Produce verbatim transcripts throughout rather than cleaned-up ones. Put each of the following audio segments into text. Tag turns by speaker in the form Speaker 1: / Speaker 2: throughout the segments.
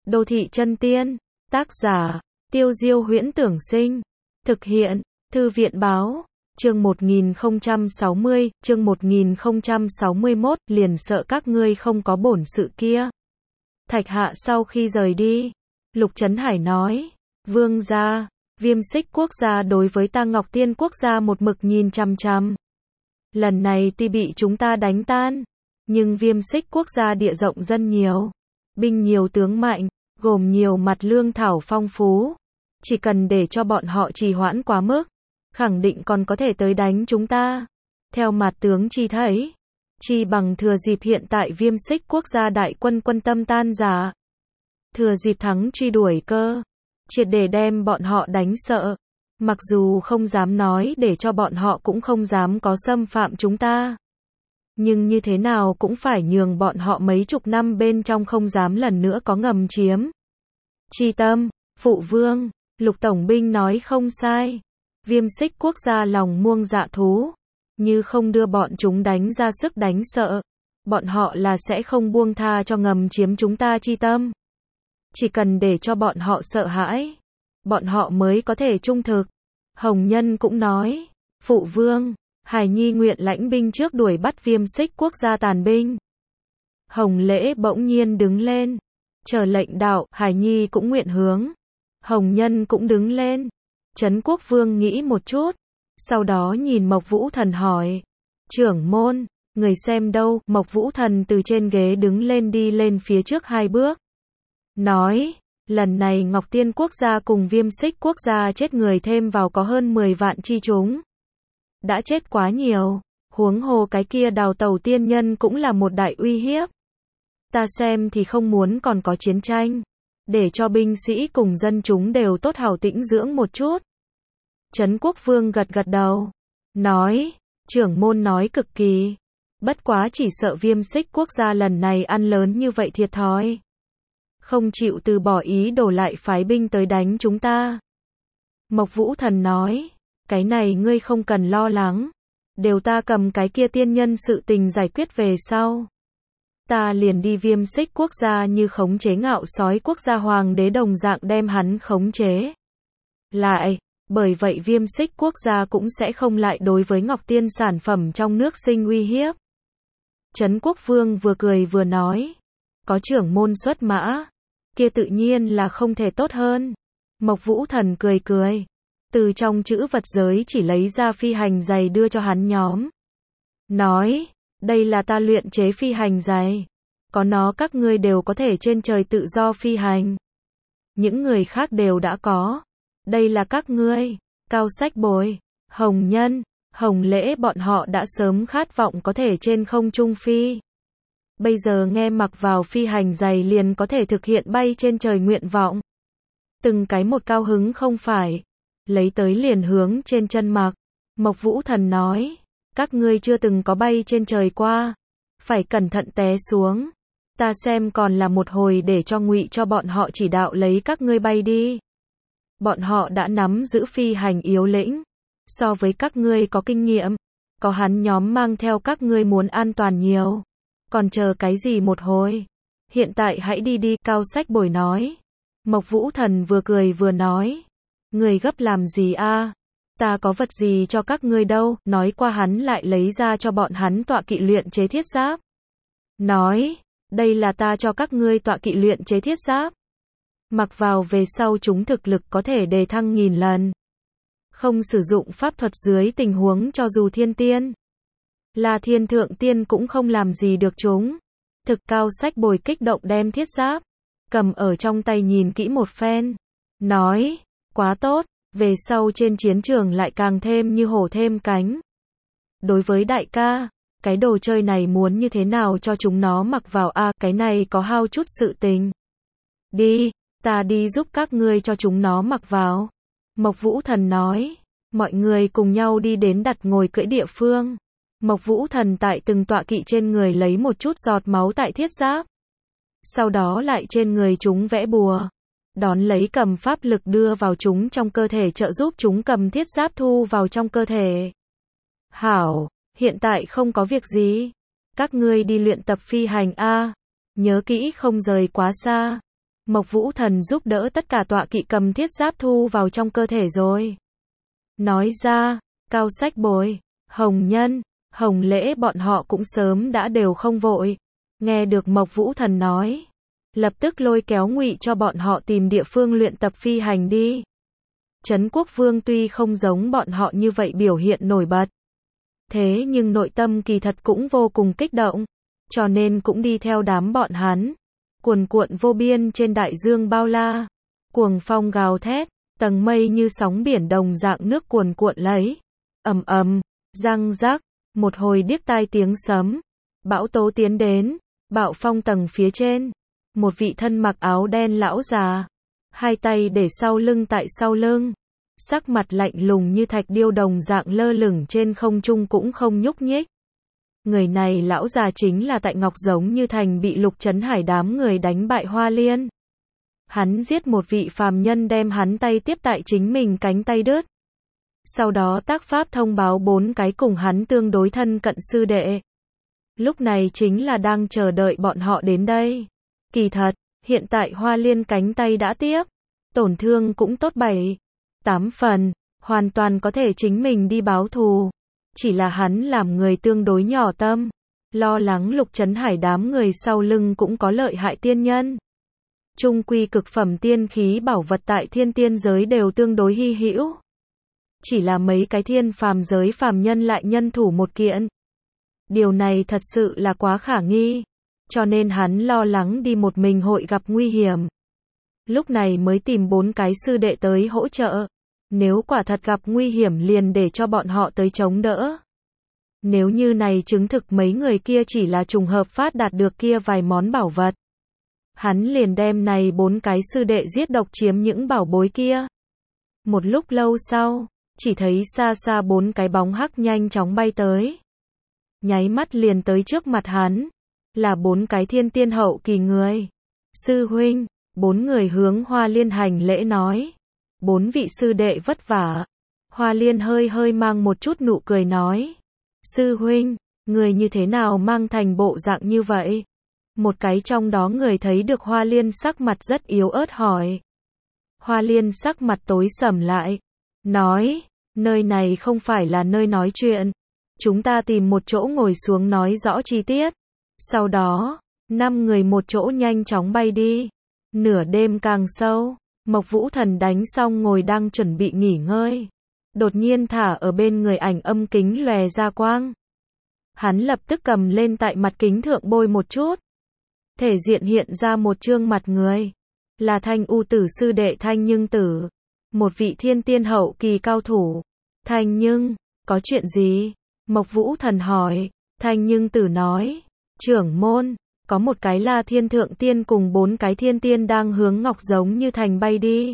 Speaker 1: Đô thị chân tiên. Tác giả, Tiêu Diêu Huyễn Tưởng Sinh. Thực hiện, Thư viện Báo. Chương một nghìn không trăm sáu mươi, chương một nghìn không trăm sáu mươi mốt, liền sợ các ngươi không có bổn sự kia. Thạch Hạ sau khi rời đi, Lục Trấn Hải nói, vương gia, Viêm Xích quốc gia đối với ta Ngọc Tiên quốc gia một mực nhìn chằm chằm. Lần này tuy bị chúng ta đánh tan, nhưng Viêm Xích quốc gia địa rộng dân nhiều, binh nhiều tướng mạnh, gồm nhiều mặt lương thảo phong phú. Chỉ cần để cho bọn họ trì hoãn quá mức, khẳng định còn có thể tới đánh chúng ta. Theo mặt tướng chi thấy, chi bằng thừa dịp hiện tại Viêm Xích quốc gia đại quân quân tâm tan rã, thừa dịp thắng truy đuổi cơ, triệt để đem bọn họ đánh sợ. Mặc dù không dám nói để cho bọn họ cũng không dám có xâm phạm chúng ta, nhưng như thế nào cũng phải nhường bọn họ mấy chục năm bên trong không dám lần nữa có ngầm chiếm. Chi tâm, phụ vương, Lục tổng binh nói không sai. Viêm Xích quốc gia lòng muông dạ thú, như không đưa bọn chúng đánh ra sức đánh sợ, bọn họ là sẽ không buông tha cho ngầm chiếm chúng ta chi tâm. Chỉ cần để cho bọn họ sợ hãi, bọn họ mới có thể trung thực. Hồng Nhân cũng nói, phụ vương, Hải Nhi nguyện lãnh binh trước đuổi bắt Viêm Xích quốc gia tàn binh. Hồng Lễ bỗng nhiên đứng lên, chờ lệnh đạo. Hải Nhi cũng nguyện hướng. Hồng Nhân cũng đứng lên. Trấn Quốc Vương nghĩ một chút, sau đó nhìn Mộc Vũ Thần hỏi, trưởng môn, người xem đâu? Mộc Vũ Thần từ trên ghế đứng lên đi lên phía trước hai bước, nói, lần này Ngọc Tiên quốc gia cùng Viêm Xích quốc gia chết người thêm vào có hơn mười vạn chi chúng. Đã chết quá nhiều, huống hồ cái kia Đào Tẩu tiên nhân cũng là một đại uy hiếp. Ta xem thì không muốn còn có chiến tranh, để cho binh sĩ cùng dân chúng đều tốt hảo tĩnh dưỡng một chút. Trấn Quốc Vương gật gật đầu, nói, trưởng môn nói cực kỳ, bất quá chỉ sợ Viêm Xích quốc gia lần này ăn lớn như vậy thiệt thòi, không chịu từ bỏ ý đồ lại phái binh tới đánh chúng ta. Mộc Vũ Thần nói, cái này ngươi không cần lo lắng, đều ta cầm cái kia tiên nhân sự tình giải quyết về sau, ta liền đi Viêm Xích quốc gia như khống chế Ngạo Sói quốc gia hoàng đế đồng dạng đem hắn khống chế lại, bởi vậy Viêm Xích quốc gia cũng sẽ không lại đối với Ngọc Tiên sản phẩm trong nước sinh uy hiếp. Trấn Quốc Vương vừa cười vừa nói, có trưởng môn xuất mã, kia tự nhiên là không thể tốt hơn. Mộc Vũ Thần cười cười, từ trong chữ vật giới chỉ lấy ra phi hành giày đưa cho hắn nhóm, nói, đây là ta luyện chế phi hành giày, có nó các ngươi đều có thể trên trời tự do phi hành. Những người khác đều đã có, đây là các ngươi. Cao Sách Bồi, Hồng Nhân, Hồng Lễ bọn họ đã sớm khát vọng có thể trên không trung phi. Bây giờ nghe mặc vào phi hành giày liền có thể thực hiện bay trên trời nguyện vọng. Từng cái một cao hứng không phải, lấy tới liền hướng trên chân mặc. Mộc Vũ Thần nói, các ngươi chưa từng có bay trên trời qua, phải cẩn thận té xuống. Ta xem còn là một hồi để cho Ngụy cho bọn họ chỉ đạo lấy các ngươi bay đi. Bọn họ đã nắm giữ phi hành yếu lĩnh, so với các ngươi có kinh nghiệm, có hắn nhóm mang theo các ngươi muốn an toàn nhiều. Còn chờ cái gì một hồi? Hiện tại hãy đi đi, Cao Sách Bồi nói. Mộc Vũ Thần vừa cười vừa nói, người gấp làm gì a? Ta có vật gì cho các ngươi đâu. Nói qua hắn lại lấy ra cho bọn hắn tọa kỵ luyện chế thiết giáp, nói, đây là ta cho các ngươi tọa kỵ luyện chế thiết giáp, mặc vào về sau chúng thực lực có thể đề thăng nghìn lần, không sử dụng pháp thuật dưới tình huống cho dù thiên tiên là thiên thượng tiên cũng không làm gì được chúng. Thực. Cao Sách Bồi kích động đem thiết giáp cầm ở trong tay nhìn kỹ một phen, nói, quá tốt, về sau trên chiến trường lại càng thêm như hổ thêm cánh. Đối với đại ca, cái đồ chơi này muốn như thế nào cho chúng nó mặc vào a? À, cái này có hao chút sự tình. Đi, ta đi giúp các ngươi cho chúng nó mặc vào. Mộc Vũ Thần nói, mọi người cùng nhau đi đến đặt ngồi cưỡi địa phương. Mộc Vũ Thần tại từng tọa kỵ trên người lấy một chút giọt máu tại thiết giáp, sau đó lại trên người chúng vẽ bùa, đón lấy cầm pháp lực đưa vào chúng trong cơ thể trợ giúp chúng cầm thiết giáp thu vào trong cơ thể. Hảo, hiện tại không có việc gì, các ngươi đi luyện tập phi hành a, nhớ kỹ không rời quá xa. Mộc Vũ Thần giúp đỡ tất cả tọa kỵ cầm thiết giáp thu vào trong cơ thể rồi. Nói ra, Cao Sách Bồi, Hồng Nhân, Hồng Lễ bọn họ cũng sớm đã đều không vội. Nghe được Mộc Vũ Thần nói, lập tức lôi kéo Ngụy cho bọn họ tìm địa phương luyện tập phi hành đi. Trấn Quốc Vương tuy không giống bọn họ như vậy biểu hiện nổi bật, thế nhưng nội tâm kỳ thật cũng vô cùng kích động, cho nên cũng đi theo đám bọn hắn. Cuồn cuộn vô biên trên đại dương bao la, cuồng phong gào thét, tầng mây như sóng biển đồng dạng nước cuồn cuộn lấy. Ầm ầm, răng rắc, một hồi điếc tai tiếng sấm. Bão tố tiến đến, bạo phong tầng phía trên, một vị thân mặc áo đen lão già, hai tay để sau lưng tại sau lưng, sắc mặt lạnh lùng như thạch điêu đồng dạng lơ lửng trên không trung cũng không nhúc nhích. Người này lão già chính là tại Ngọc Giống Như Thành bị Lục Trấn Hải đám người đánh bại Hoa Liên. Hắn giết một vị phàm nhân đem hắn tay tiếp tại chính mình cánh tay đứt. Sau đó tác pháp thông báo bốn cái cùng hắn tương đối thân cận sư đệ. Lúc này chính là đang chờ đợi bọn họ đến đây. Kỳ thật, hiện tại Hoa Liên cánh tay đã tiếp, tổn thương cũng tốt bảy, tám phần, hoàn toàn có thể chính mình đi báo thù. Chỉ là hắn làm người tương đối nhỏ tâm, lo lắng Lục Trấn Hải đám người sau lưng cũng có lợi hại tiên nhân. Trung quy cực phẩm tiên khí bảo vật tại thiên tiên giới đều tương đối hy hữu. Chỉ là mấy cái thiên phàm giới phàm nhân lại nhân thủ một kiện. Điều này thật sự là quá khả nghi, cho nên hắn lo lắng đi một mình hội gặp nguy hiểm. Lúc này mới tìm bốn cái sư đệ tới hỗ trợ. Nếu quả thật gặp nguy hiểm liền để cho bọn họ tới chống đỡ. Nếu như này chứng thực mấy người kia chỉ là trùng hợp phát đạt được kia vài món bảo vật, hắn liền đem này bốn cái sư đệ giết độc chiếm những bảo bối kia. Một lúc lâu sau, chỉ thấy xa xa bốn cái bóng hắc nhanh chóng bay tới. Nháy mắt liền tới trước mặt hắn, là bốn cái thiên tiên hậu kỳ người. Sư huynh, bốn người hướng Hoa Liên hành lễ nói. Bốn vị sư đệ vất vả. Hoa Liên hơi hơi mang một chút nụ cười nói. Sư huynh, người như thế nào mang thành bộ dạng như vậy? Một cái trong đó người thấy được Hoa Liên sắc mặt rất yếu ớt hỏi. Hoa Liên sắc mặt tối sầm lại. Nói, nơi này không phải là nơi nói chuyện. Chúng ta tìm một chỗ ngồi xuống nói rõ chi tiết. Sau đó, năm người một chỗ nhanh chóng bay đi. Nửa đêm càng sâu. Mộc Vũ Thần đánh xong ngồi đang chuẩn bị nghỉ ngơi. Đột nhiên thả ở bên người ảnh âm kính lòe ra quang. Hắn lập tức cầm lên tại mặt kính thượng bôi một chút. Thể diện hiện ra một trương mặt người. Là Thanh U Tử sư đệ Thanh Nhưng Tử. Một vị thiên tiên hậu kỳ cao thủ. Thanh Nhưng, có chuyện gì? Mộc Vũ Thần hỏi. Thanh Nhưng Tử nói. Trưởng môn. Có một cái La Thiên Thượng Tiên cùng bốn cái thiên tiên đang hướng Ngọc Giống Như Thành bay đi.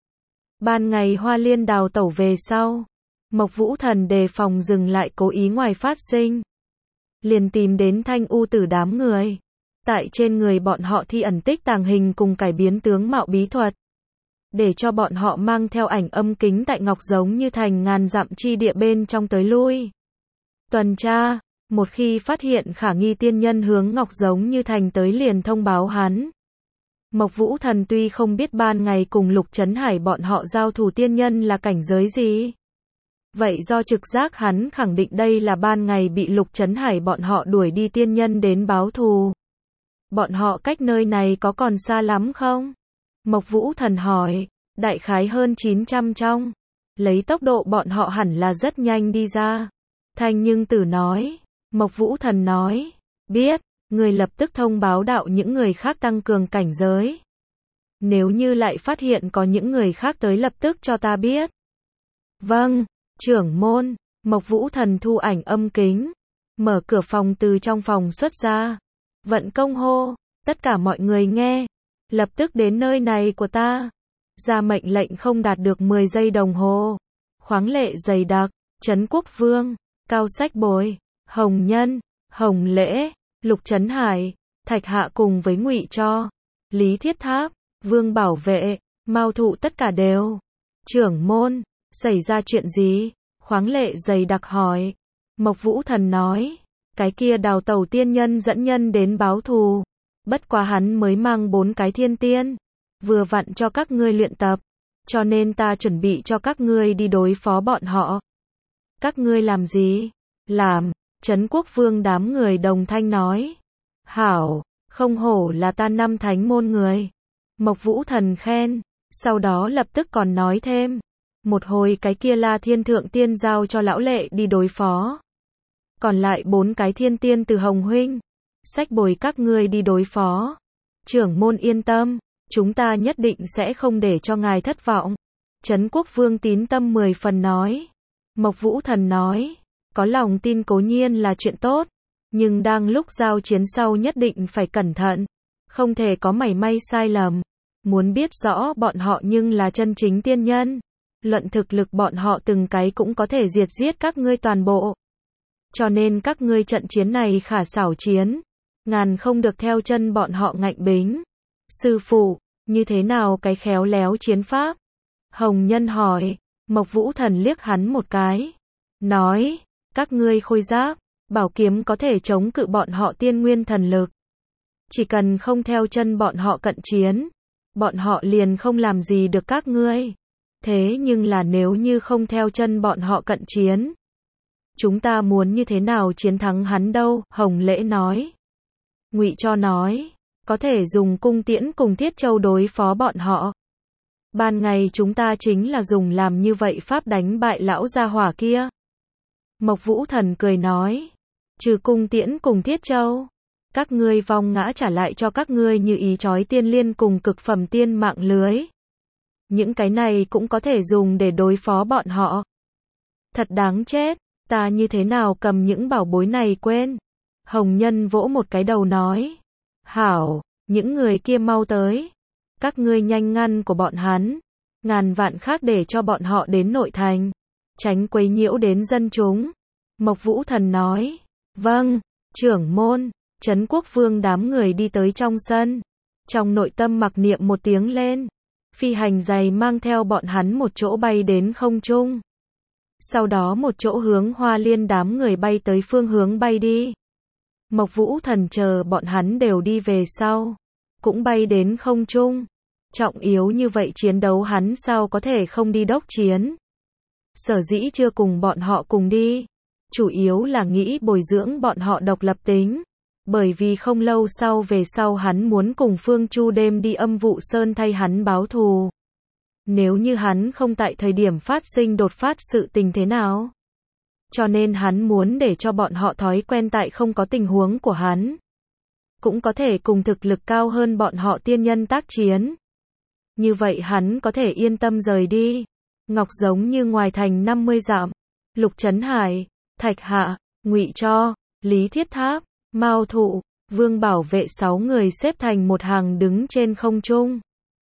Speaker 1: Ban ngày Hoa Liên đào tẩu về sau, Mộc Vũ Thần đề phòng dừng lại cố ý ngoài phát sinh. Liền tìm đến Thanh U Tử đám người. Tại trên người bọn họ thi ẩn tích tàng hình cùng cải biến tướng mạo bí thuật. Để cho bọn họ mang theo ảnh âm kính tại Ngọc Giống Như Thành ngàn dặm chi địa bên trong tới lui. Tuần tra. Một khi phát hiện khả nghi tiên nhân hướng Ngọc Giống Như Thành tới liền thông báo hắn. Mộc Vũ Thần tuy không biết ban ngày cùng Lục Trấn Hải bọn họ giao thủ tiên nhân là cảnh giới gì. Vậy do trực giác hắn khẳng định đây là ban ngày bị Lục Trấn Hải bọn họ đuổi đi tiên nhân đến báo thù. Bọn họ cách nơi này có còn xa lắm không? Mộc Vũ Thần hỏi, đại khái hơn chín trăm trong. Lấy tốc độ bọn họ hẳn là rất nhanh đi ra. Thanh Nhưng Tử nói. Mộc Vũ Thần nói, biết, người lập tức thông báo đạo những người khác tăng cường cảnh giới. Nếu như lại phát hiện có những người khác tới lập tức cho ta biết. Vâng, trưởng môn. Mộc Vũ Thần thu ảnh âm kính, mở cửa phòng từ trong phòng xuất ra. Vận công hô, tất cả mọi người nghe, lập tức đến nơi này của ta. Ra mệnh lệnh không đạt được mười giây đồng hồ. Khoáng lệ dày đặc, Trấn Quốc Vương, Cao Sách Bồi, Hồng Nhân, Hồng Lễ, Lục Trấn Hải, Thạch Hạ cùng với Ngụy Cho, Lý Thiết Tháp, Vương Bảo Vệ, Mao Thụ tất cả đều. Trưởng môn, xảy ra chuyện gì? Khoáng lệ dày đặc hỏi. Mộc Vũ Thần nói, cái kia đào tẩu tiên nhân dẫn nhân đến báo thù. Bất quá hắn mới mang bốn cái thiên tiên. vừa vặn cho các ngươi luyện tập, cho nên ta chuẩn bị cho các ngươi đi đối phó bọn họ. Các ngươi làm gì? Làm, Trấn Quốc Vương đám người đồng thanh nói. Hảo, không hổ là ta năm thánh môn người. Mộc Vũ Thần khen, sau đó lập tức còn nói thêm. Một hồi cái kia La Thiên Thượng Tiên giao cho lão lệ đi đối phó. Còn lại bốn cái thiên tiên từ Hồng Huynh. Xách bồi các ngươi đi đối phó. Trưởng môn yên tâm, chúng ta nhất định sẽ không để cho ngài thất vọng. Trấn Quốc Vương tín tâm mười phần nói. Mộc Vũ Thần nói, có lòng tin cố nhiên là chuyện tốt, nhưng đang lúc giao chiến sau nhất định phải cẩn thận, không thể có mảy may sai lầm. Muốn biết rõ bọn họ nhưng là chân chính tiên nhân, luận thực lực bọn họ từng cái cũng có thể diệt giết các ngươi toàn bộ. Cho nên các ngươi trận chiến này khả xảo chiến, ngàn không được theo chân bọn họ ngạnh bính. Sư phụ, như thế nào cái khéo léo chiến pháp? Hồng Nhân hỏi. Mộc Vũ Thần liếc hắn một cái, nói, các ngươi khôi giáp, bảo kiếm có thể chống cự bọn họ tiên nguyên thần lực. Chỉ cần không theo chân bọn họ cận chiến, bọn họ liền không làm gì được các ngươi. Thế nhưng là nếu như không theo chân bọn họ cận chiến, chúng ta muốn như thế nào chiến thắng hắn đâu? Hồng Lễ nói. Ngụy Cho nói, có thể dùng cung tiễn cùng Thiết Châu đối phó bọn họ. Ban ngày chúng ta chính là dùng làm như vậy pháp đánh bại lão gia hỏa kia. Mộc Vũ Thần cười nói, trừ cung tiễn cùng Thiết Châu, các ngươi vong ngã trả lại cho các ngươi như ý chói tiên liên cùng cực phẩm tiên mạng lưới. Những cái này cũng có thể dùng để đối phó bọn họ. Thật đáng chết, ta như thế nào cầm những bảo bối này quên. Hồng Nhân vỗ một cái đầu nói, hảo, những người kia mau tới. Các ngươi nhanh ngăn của bọn hắn, ngàn vạn khác để cho bọn họ đến nội thành, tránh quấy nhiễu đến dân chúng. Mộc Vũ Thần nói, vâng, trưởng môn. Trấn Quốc Vương đám người đi tới trong sân, trong nội tâm mặc niệm một tiếng lên, phi hành giày mang theo bọn hắn một chỗ bay đến không trung. Sau đó một chỗ hướng Hoa Liên đám người bay tới phương hướng bay đi. Mộc Vũ Thần chờ bọn hắn đều đi về sau, cũng bay đến không trung. Trọng yếu như vậy chiến đấu hắn sao có thể không đi đốc chiến. Sở dĩ chưa cùng bọn họ cùng đi, chủ yếu là nghĩ bồi dưỡng bọn họ độc lập tính. Bởi vì không lâu sau về sau hắn muốn cùng Phương Chu đêm đi Âm Vụ Sơn thay hắn báo thù. Nếu như hắn không tại thời điểm phát sinh đột phát sự tình thế nào. Cho nên hắn muốn để cho bọn họ thói quen tại không có tình huống của hắn. Cũng có thể cùng thực lực cao hơn bọn họ tiên nhân tác chiến. Như vậy hắn có thể yên tâm rời đi. Ngọc giống như ngoài thành năm mươi dặm. Lục Trấn Hải, Thạch Hạ, Ngụy Cho, Lý Thiết Tháp, Mao Thụ, Vương Bảo Vệ sáu người xếp thành một hàng đứng trên không trung.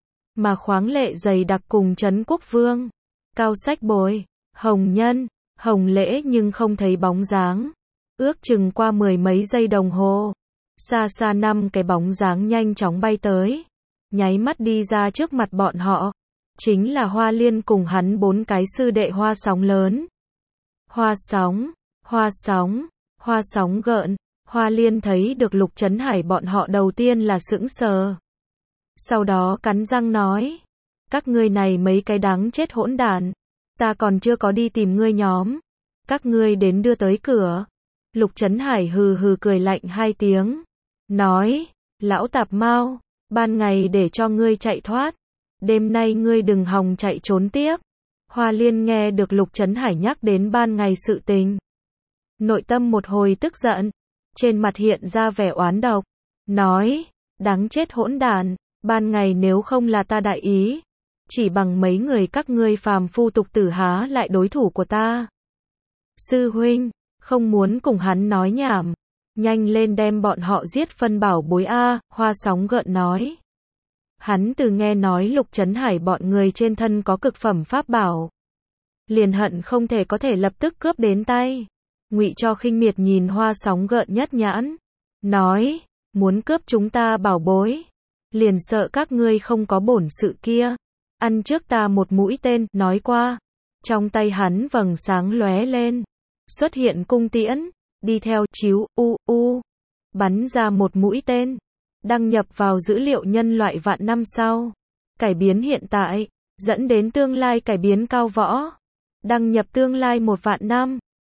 Speaker 1: Mà khoáng lệ dày đặc cùng Trấn Quốc Vương, Cao Sách Bồi, Hồng Nhân, Hồng Lễ nhưng không thấy bóng dáng. Ước chừng qua mười mấy giây đồng hồ. Xa xa năm cái bóng dáng nhanh chóng bay tới. Nháy mắt đi ra trước mặt bọn họ. Chính là Hoa Liên cùng hắn bốn cái sư đệ Hoa Sóng lớn. Hoa Sóng, Hoa Sóng, Hoa Sóng gợn. Hoa Liên thấy được Lục Trấn Hải bọn họ đầu tiên là sững sờ. Sau đó cắn răng nói. Các ngươi này mấy cái đáng chết hỗn đản. Ta còn chưa có đi tìm ngươi nhóm. Các ngươi đến đưa tới cửa. Lục Trấn Hải hừ hừ cười lạnh hai tiếng. Nói. Lão tạp mau. Ban ngày để cho ngươi chạy thoát. Đêm nay ngươi đừng hòng chạy trốn tiếp. Hoa Liên nghe được Lục Trấn Hải nhắc đến ban ngày sự tình. Nội tâm một hồi tức giận. Trên mặt hiện ra vẻ oán độc. Nói. Đáng chết hỗn đản. Ban ngày nếu không là ta đại ý. Chỉ bằng mấy người các ngươi phàm phu tục tử há lại đối thủ của ta. Sư huynh. Không muốn cùng hắn nói nhảm. Nhanh lên đem bọn họ giết phân bảo bối A. Hoa Sóng gợn nói. Hắn từ nghe nói Lục Trấn Hải bọn người trên thân có cực phẩm pháp bảo. Liền hận không thể có thể lập tức cướp đến tay. Ngụy Cho khinh miệt nhìn Hoa Sóng gợn nhất nhãn. Nói. Muốn cướp chúng ta bảo bối. Liền sợ các ngươi không có bổn sự kia. Ăn trước ta một mũi tên. Nói qua. Trong tay hắn vầng sáng lóe lên. Xuất hiện cung tiễn. Đi theo chiếu u u. Bắn ra một mũi tên. Đăng nhập vào dữ liệu nhân loại vạn năm sau. Cải biến hiện tại, dẫn đến tương lai cải biến cao võ. Đăng nhập tương lai một vạn năm.